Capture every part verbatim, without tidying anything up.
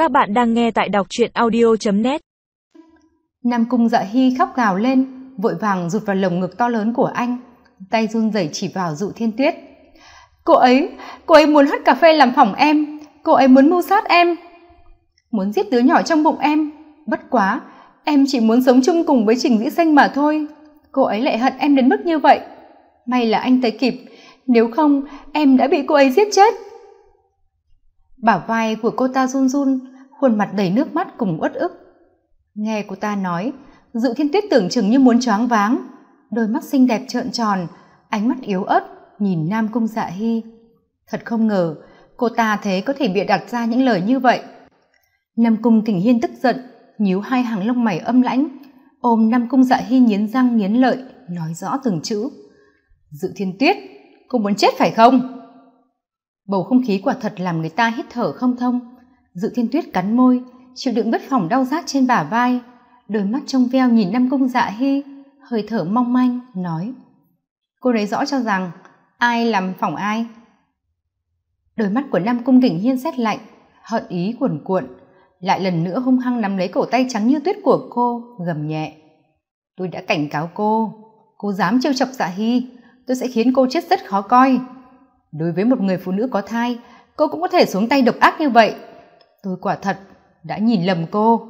Các bạn đang nghe tại đọc truyện audio chấm net. Nam Cung Dạ Hy khóc gào lên, vội vàng rụt vào lồng ngực to lớn của anh, tay run rẩy chỉ vào Dụ Thiên Tuyết. Cô ấy, cô ấy muốn hất cà phê làm hỏng em, cô ấy muốn mưu sát em, muốn giết đứa nhỏ trong bụng em. Bất quá, em chỉ muốn sống chung cùng với Trình Dĩ Xanh mà thôi. Cô ấy lại hận em đến mức như vậy. May là anh tới kịp, nếu không em đã bị cô ấy giết chết. Bả vai của cô ta run run, khuôn mặt đầy nước mắt cùng uất ức. Nghe cô ta nói, Dụ Thiên Tuyết tưởng chừng như muốn choáng váng, đôi mắt xinh đẹp trợn tròn, ánh mắt yếu ớt nhìn Nam Cung Dạ Hy. Thật không ngờ cô ta thế có thể bịa đặt ra những lời như vậy. Nam Cung Kình Hiên tức giận, nhíu hai hàng lông mày âm lãnh, ôm Nam Cung Dạ Hy nghiến răng nghiến lợi, nói rõ từng chữ. Dụ Thiên Tuyết, cô muốn chết phải không? Bầu không khí quả thật làm người ta hít thở không thông. Dụ Thiên Tuyết cắn môi, chịu đựng vết phỏng đau rát trên bả vai, đôi mắt trong veo nhìn Nam Cung Dạ Hy, hơi thở mong manh nói: cô nói rõ cho rằng ai làm phỏng ai. Đôi mắt của Nam Cung Kình Hiên sét lạnh, hận ý cuồn cuộn, lại lần nữa hung hăng nắm lấy cổ tay trắng như tuyết của cô, gầm nhẹ: tôi đã cảnh cáo cô, cô dám trêu chọc Dạ Hy, tôi sẽ khiến cô chết rất khó coi. Đối với một người phụ nữ có thai, cô cũng có thể xuống tay độc ác như vậy. Tôi quả thật đã nhìn lầm cô.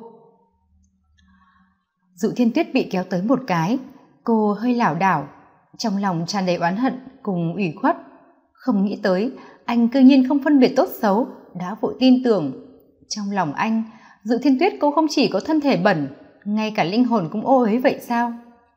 Dụ Thiên Tuyết bị kéo tới một cái, cô hơi lảo đảo, trong lòng tràn đầy oán hận cùng ủy khuất. Không nghĩ tới anh cư nhiên không phân biệt tốt xấu, đã vội tin tưởng. Trong lòng anh, Dụ Thiên Tuyết cô không chỉ có thân thể bẩn, ngay cả linh hồn cũng ô uế vậy sao?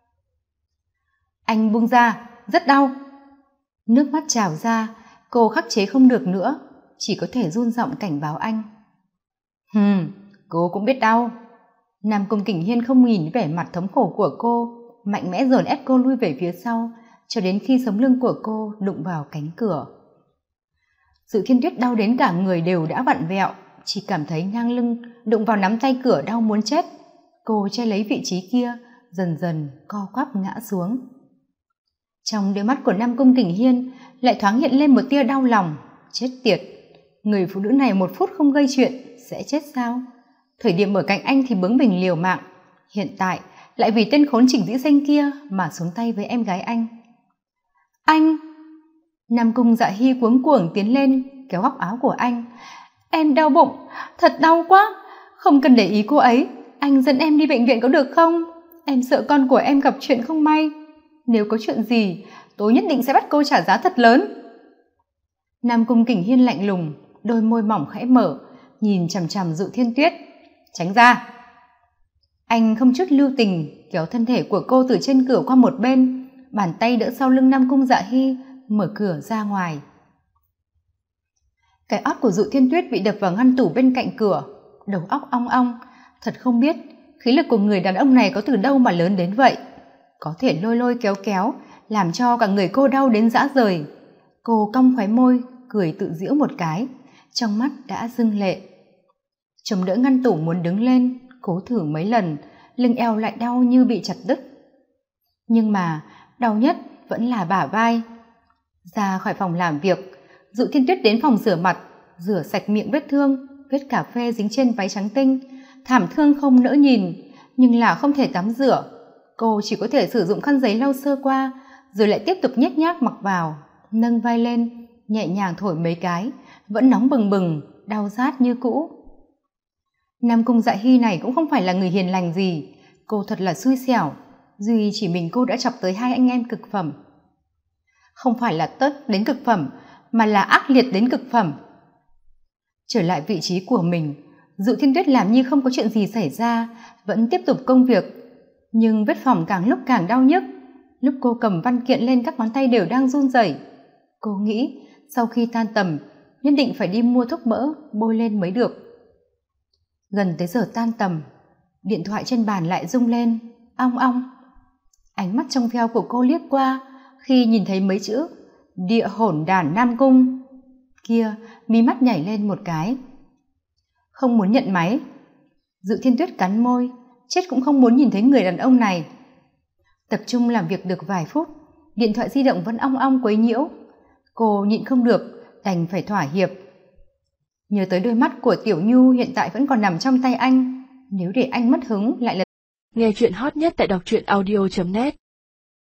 Anh buông ra, rất đau. Nước mắt trào ra, cô khắc chế không được nữa, chỉ có thể run giọng cảnh báo anh. Hừm, cô cũng biết đau. Nam Cung Kình Hiên không nhìn vẻ mặt thống khổ của cô, mạnh mẽ dồn ép cô lui về phía sau, cho đến khi sống lưng của cô đụng vào cánh cửa. Dụ Thiên Tuyết đau đến cả người đều đã vặn vẹo, chỉ cảm thấy ngang lưng đụng vào nắm tay cửa đau muốn chết. Cô che lấy vị trí kia, dần dần co quắp ngã xuống. Trong đôi mắt của Nam Cung Kình Hiên lại thoáng hiện lên một tia đau lòng. Chết tiệt, người phụ nữ này một phút không gây chuyện sẽ chết sao? Thời điểm ở cạnh anh thì bướng bỉnh liều mạng, hiện tại lại vì tên khốn Trình Dĩ Xanh kia mà xuống tay với em gái anh. Anh! Nam Cung Dạ Hy cuống cuồng tiến lên kéo góc áo của anh. Em đau bụng, thật đau quá, không cần để ý cô ấy, anh dẫn em đi bệnh viện có được không? Em sợ con của em gặp chuyện không may, nếu có chuyện gì tôi nhất định sẽ bắt cô trả giá thật lớn. Nam Cung Kình Hiên lạnh lùng, đôi môi mỏng khẽ mở, nhìn chằm chằm Dụ Thiên Tuyết. Tránh ra! Anh không chút lưu tình kéo thân thể của cô từ trên cửa qua một bên, bàn tay đỡ sau lưng Nam Cung Dạ Hy, mở cửa ra ngoài. Cái ót của Dụ Thiên Tuyết bị đập vào ngăn tủ bên cạnh cửa, đầu óc ong ong, thật không biết khí lực của người đàn ông này có từ đâu mà lớn đến vậy, có thể lôi lôi kéo kéo làm cho cả người cô đau đến rã rời. Cô cong khóe môi cười tự giễu một cái, trong mắt đã rưng lệ. Chống đỡ ngăn tủ muốn đứng lên, cố thử mấy lần, lưng eo lại đau như bị chặt đứt. Nhưng mà đau nhất vẫn là bả vai. Ra khỏi phòng làm việc, Dụ Thiên Tuyết đến phòng rửa mặt, rửa sạch miệng vết thương, vết cà phê dính trên váy trắng tinh, thảm thương không nỡ nhìn, nhưng là không thể tắm rửa. Cô chỉ có thể sử dụng khăn giấy lau sơ qua, rồi lại tiếp tục nhếch nhác mặc vào, nâng vai lên, nhẹ nhàng thổi mấy cái, vẫn nóng bừng bừng, đau rát như cũ. Nam Cung Dạ Hy này cũng không phải là người hiền lành gì, cô thật là xui xẻo, duy chỉ mình cô đã chọc tới hai anh em cực phẩm. Không phải là tất đến cực phẩm, mà là ác liệt đến cực phẩm. Trở lại vị trí của mình, Dụ Thiên Tuyết làm như không có chuyện gì xảy ra, vẫn tiếp tục công việc, nhưng vết phỏng càng lúc càng đau nhức. Lúc cô cầm văn kiện lên, các ngón tay đều đang run rẩy. Cô nghĩ sau khi tan tầm nhất định phải đi mua thuốc mỡ bôi lên mới được. Gần tới giờ tan tầm, điện thoại trên bàn lại rung lên, ong ong. Ánh mắt trong veo của cô liếc qua, khi nhìn thấy mấy chữ địa hỗn đản Nam Cung kia, mí mắt nhảy lên một cái. Không muốn nhận máy. Dụ Thiên Tuyết cắn môi, chết cũng không muốn nhìn thấy người đàn ông này. Tập trung làm việc được vài phút, điện thoại di động vẫn ong ong quấy nhiễu. Cô nhịn không được, đành phải thỏa hiệp. Nhớ tới đôi mắt của Tiểu Nhu hiện tại vẫn còn nằm trong tay anh, nếu để anh mất hứng lại là... Nghe chuyện hot nhất tại đọc truyện audio chấm net.